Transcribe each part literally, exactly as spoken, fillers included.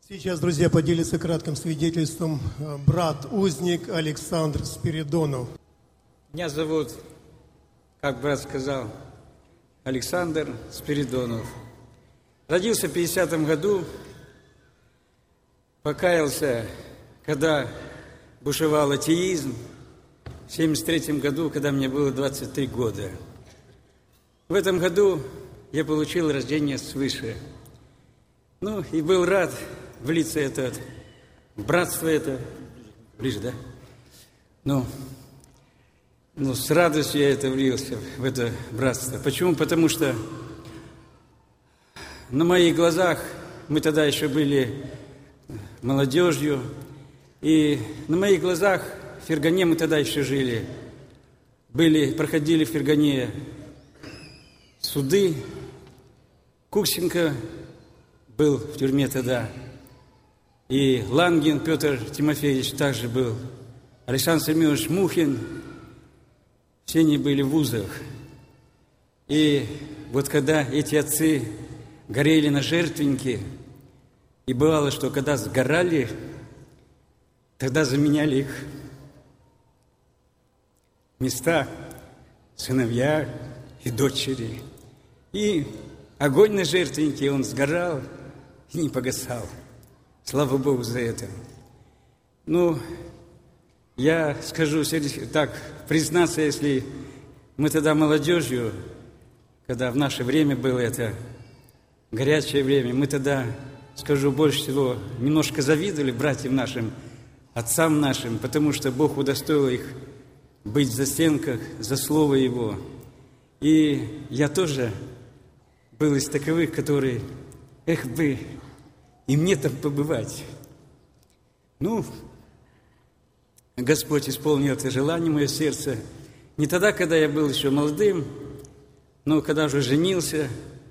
Сейчас, друзья, поделится кратким свидетельством брат-узник Александр Спиридонов. Меня зовут, как брат сказал, Александр Спиридонов. Родился в пятидесятом году, покаялся, когда бушевал атеизм, в семьдесят третьем году, когда мне было двадцать три года. В этом году я получил рождение свыше. Ну, и был рад влиться это, в братство это, ближе, да? Ну, ну, с радостью я это влился, в это братство. Почему? Потому что на моих глазах, мы тогда еще были молодежью, и на моих глазах в Фергане мы тогда еще жили, были, проходили в Фергане суды, Куксенко был в тюрьме тогда, и Лангин Петр Тимофеевич также был, Александр Семенович Мухин, все они были в вузах. И вот когда эти отцы горели на жертвеннике, и бывало, что когда сгорали, тогда заменяли их места сыновья и дочери. И огонь на жертвеннике, он сгорал и не погасал. Слава Богу за это. Ну, я скажу так, признаться, если мы тогда молодежью, когда в наше время было это горячее время, мы тогда, скажу больше всего, немножко завидовали братьям нашим, отцам нашим, потому что Бог удостоил их быть в застенках за Слово Его. И я тоже был из таковых, которые, эх бы, и мне там побывать. Ну, Господь исполнил это желание, мое сердце. Не тогда, когда я был еще молодым, но когда уже женился,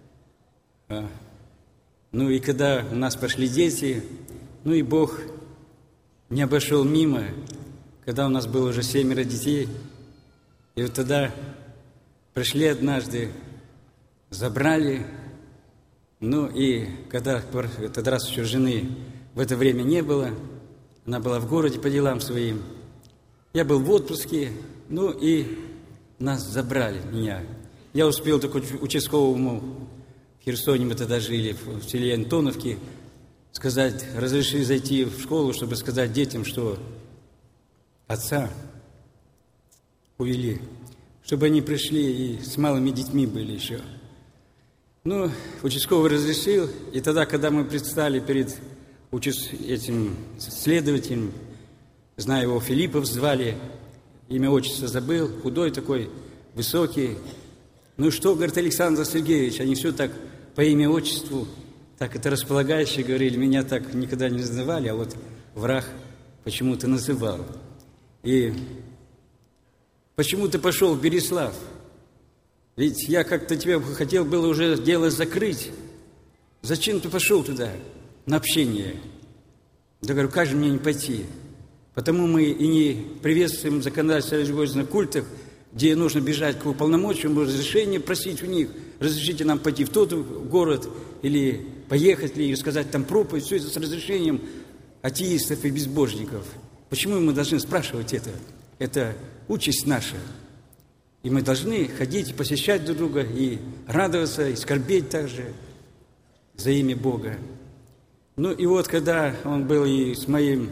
ну и когда у нас пошли дети, ну и Бог не обошел мимо, когда у нас было уже семеро детей. И вот тогда пришли однажды, забрали, ну и когда тогда раз еще жены в это время не было, она была в городе по делам своим, я был в отпуске, ну и нас забрали, меня. Я успел только участковому в Херсоне, мы тогда жили, в селе Антоновке, сказать, разрешили зайти в школу, чтобы сказать детям, что отца увели, чтобы они пришли и с малыми детьми были еще. Ну, участковый разрешил, и тогда, когда мы предстали перед этим следователем, знаю его, Филиппов звали, имя, отчество забыл, худой такой, высокий. Ну что, говорит, Александр Сергеевич, они все так по имя, отчеству, так это располагающие говорили, меня так никогда не называли, а вот враг почему-то называл. И почему ты пошел в Береслав? Ведь я как-то тебе хотел было уже дело закрыть. Зачем ты пошел туда, на общение? Да говорю, как же мне не пойти? Потому мы и не приветствуем законодательство о религиозных культах, где нужно бежать к уполномоченным, разрешение просить у них, разрешите нам пойти в тот город, или поехать, или сказать там проповедь, все это с разрешением атеистов и безбожников. Почему мы должны спрашивать это? Это участь наша. И мы должны ходить и посещать друг друга, и радоваться, и скорбеть также за имя Бога. Ну и вот, когда он был и с моим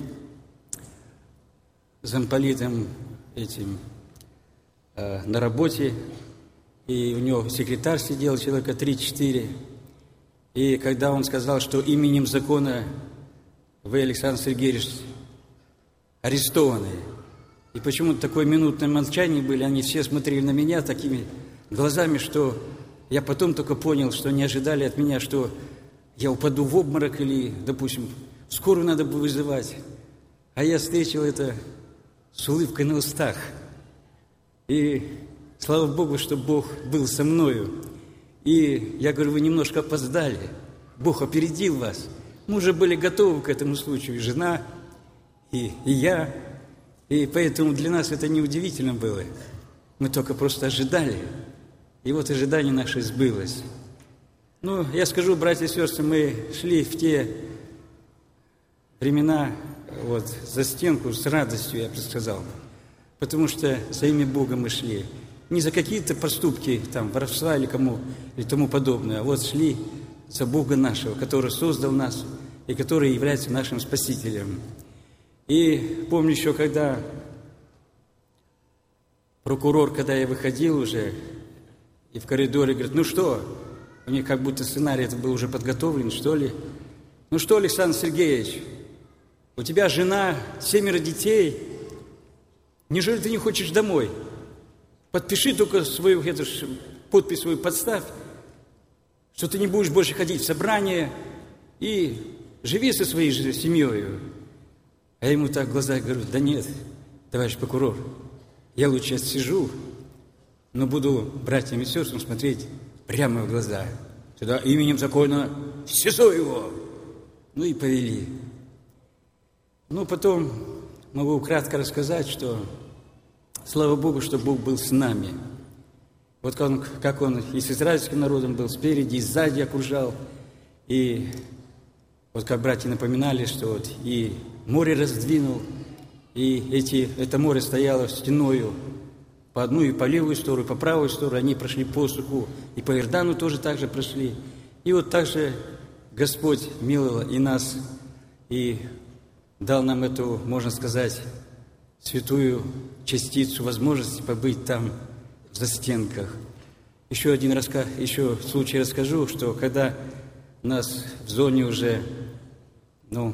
замполитом этим э, на работе, и у него секретарь сидел, человека три-четыре, и когда он сказал, что именем закона вы, Александр Сергеевич, арестованы, и почему-то такое минутное молчание были, они все смотрели на меня такими глазами, что я потом только понял, что не ожидали от меня, что я упаду в обморок или, допустим, скорую надо бы вызывать. А я встретил это с улыбкой на устах. И слава Богу, что Бог был со мною. И я говорю, вы немножко опоздали. Бог опередил вас. Мы уже были готовы к этому случаю, и жена, и, и я. И поэтому для нас это неудивительно было. Мы только просто ожидали. И вот ожидание наше сбылось. Ну, я скажу, братья и сестры, мы шли в те времена вот, за стенку с радостью, я бы сказал. Потому что за имя Бога мы шли. Не за какие-то поступки, там, воровства или кому, или тому подобное, а вот шли за Бога нашего, который создал нас и который является нашим Спасителем. И помню еще, когда прокурор, когда я выходил уже, и в коридоре говорит: ну что, у них как будто сценарий это был уже подготовлен, что ли. Ну что, Александр Сергеевич, у тебя жена, семеро детей, неужели ты не хочешь домой? Подпиши только свою эту, подпись свою подставь, что ты не будешь больше ходить в собрание и живи со своей семьей. А я ему так в глаза говорю: да нет, товарищ прокурор, я лучше сижу, но буду братьям и сестрам смотреть прямо в глаза. Сюда именем закона в СИЗО его. Ну и повели. Ну, потом могу кратко рассказать, что слава Богу, что Бог был с нами. Вот как он, как он и с израильским народом был спереди, и сзади окружал. И вот как братья напоминали, что вот и море раздвинул, и эти, это море стояло стеною по одну и по левую сторону, и по правую сторону. Они прошли по суху, и по Иордану тоже так же прошли. И вот так же Господь миловал и нас, и дал нам эту, можно сказать, святую частицу возможности побыть там, в застенках. Еще один рассказ, еще случай расскажу, что когда нас в зоне уже, ну,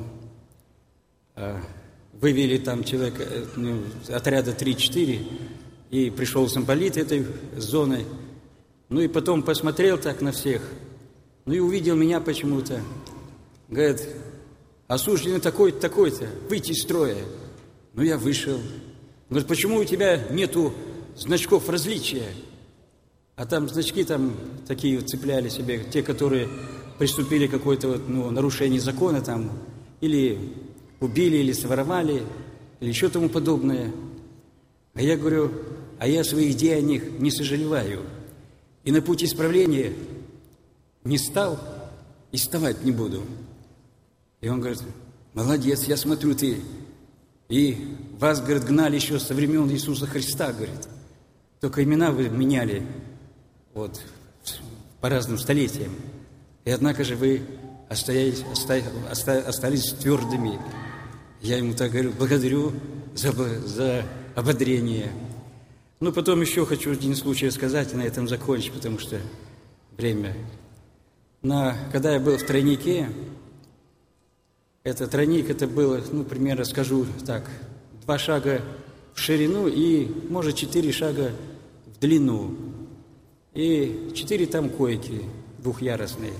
вывели там человека, ну, отряда три-четыре, и пришел замполит этой зоны, ну и потом посмотрел так на всех, ну и увидел меня почему-то, говорит: осужденный такой-то, такой-то, выйти из строя. Ну, я вышел. Говорит: почему у тебя нету значков различия? А там значки там такие вот цепляли себе, те, которые приступили к какое-то вот, ну, нарушение закона там, или убили, или своровали, или еще тому подобное. А я говорю: а я о своих деяниях не сожалеваю. И на путь исправления не стал и вставать не буду. И он говорит: молодец, я смотрю, ты... И вас, говорит, гнали еще со времен Иисуса Христа, говорит. Только имена вы меняли вот, по разным столетиям. И однако же вы остались, остались, остались твердыми. Я ему так говорю: благодарю за, за ободрение. Ну, потом еще хочу один случай рассказать и на этом закончить, потому что время. На, когда я был в тройнике, это тройник, это было, ну, примерно скажу так, два шага в ширину и, может, четыре шага в длину. И четыре там койки двухъярусные.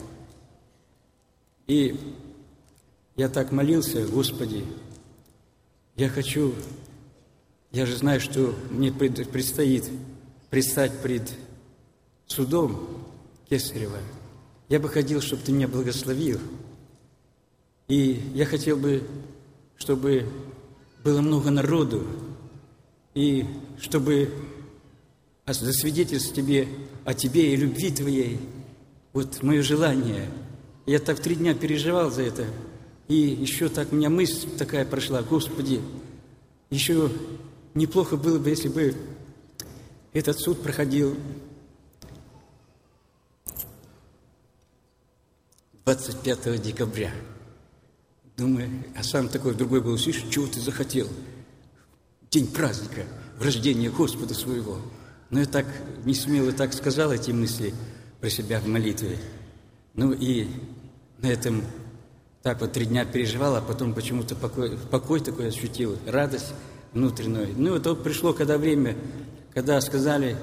И я так молился: Господи, я хочу, я же знаю, что мне предстоит предстать пред судом Кесарева. Я бы хотел, чтобы Ты меня благословил. И я хотел бы, чтобы было много народу, и чтобы засвидетельствовать тебе о тебе и любви твоей. Вот мое желание. Я так три дня переживал за это. И еще так у меня мысль такая прошла: Господи, еще неплохо было бы, если бы этот суд проходил двадцать пятого декабря. Думаю, а сам такой в другой был: слышишь, чего ты захотел? День праздника, в рождение Господа своего. Но я так не смело так сказал эти мысли про себя в молитве. Ну и на этом так вот три дня переживал, а потом почему-то покой, покой такой ощутил, радость внутреннюю. Ну и вот пришло когда время, когда сказали: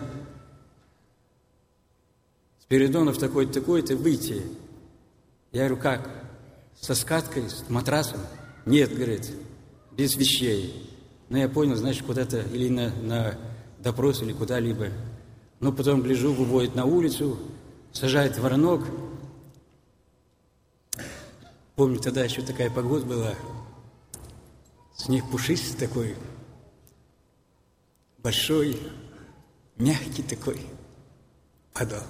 Спиридонов такой-то, такой-то, выйти. Я говорю: как? Со скаткой, с матрасом? Нет, говорит, без вещей. Но я понял, значит, куда-то или на, на допрос, или куда-либо. Но потом, гляжу, выводит на улицу, сажает воронок. Помню, тогда еще такая погода была. Снег пушистый такой, большой, мягкий такой, падал.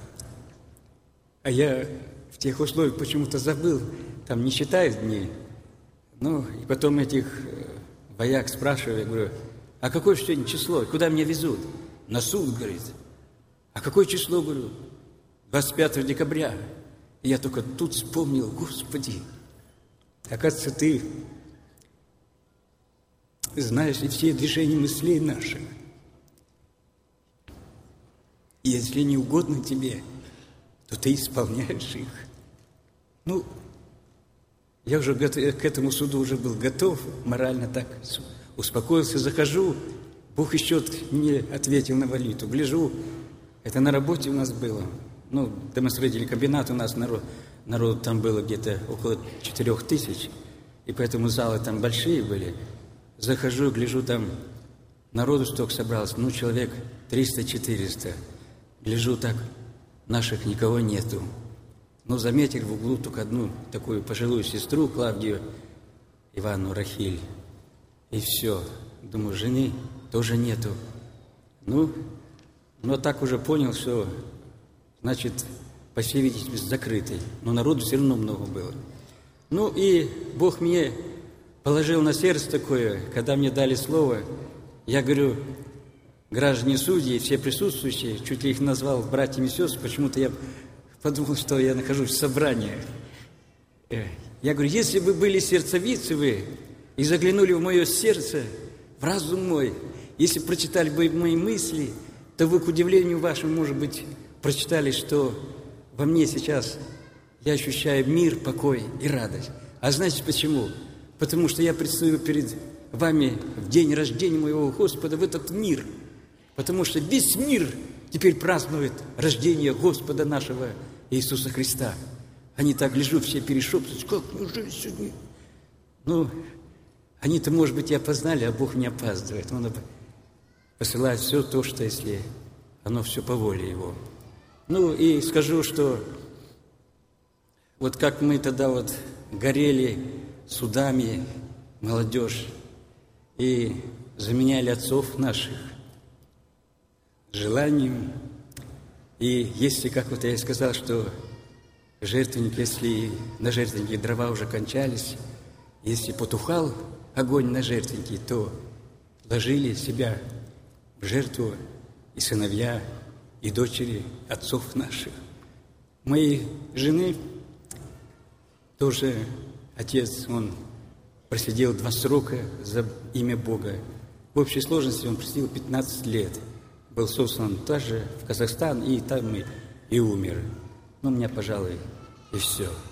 А я в тех условиях почему-то забыл, там не считают дни, Ну, и потом этих вояк спрашиваю, я говорю, а какое сегодня число, куда меня везут? На суд, говорит. А какое число, говорю? двадцать пятого декабря. И я только тут вспомнил, Господи, оказывается, Ты знаешь и все движения мыслей наших. И если не угодно Тебе, то Ты исполняешь их. Ну, я уже к этому суду уже был готов, морально так успокоился, захожу, Бог еще не ответил на молитву. Гляжу, это на работе у нас было. Ну, домостроительный комбинат у нас, народ, народу там было где-то около четырех тысяч, и поэтому залы там большие были. Захожу, гляжу, там народу столько собралось, ну, человек триста-четыреста. Гляжу так, наших никого нету. Ну, заметил в углу только одну такую пожилую сестру, Клавдию Ивановну Рахиль. И все. Думаю, жены тоже нету. Ну, но так уже понял, что, значит, по всей видимости, закрытый. Но народу все равно много было. Ну, и Бог мне положил на сердце такое, когда мне дали слово, я говорю, граждане судьи, все присутствующие, чуть ли их назвал братьями и сестрами, почему-то я подумал, что я нахожусь в собрании. Я говорю, если бы были сердцевицы вы и заглянули в мое сердце, в разум мой, если прочитали бы мои мысли, то вы, к удивлению вашему, может быть, прочитали, что во мне сейчас я ощущаю мир, покой и радость. А знаете почему? Потому что я предстаю перед вами в день рождения моего Господа в этот мир. Потому что весь мир теперь празднует рождение Господа нашего Иисуса Христа. Они так, гляжу, все перешептываются, как неужели сегодня? Ну, они-то, может быть, и опознали, а Бог не опаздывает. Он посылает все то, что если оно все по воле Его. Ну, и скажу, что вот как мы тогда вот горели судами, молодежь, и заменяли отцов наших желанием. И если, как вот я и сказал, что жертвенник, если на жертвеннике дрова уже кончались, если потухал огонь на жертвеннике, то ложили себя в жертву и сыновья, и дочери отцов наших. Моей жены тоже отец, он просидел два срока за имя Бога. В общей сложности он просидел пятнадцать лет. Был сослан тоже в Казахстан, и там и, и умер. Ну, у меня, пожалуй, и все.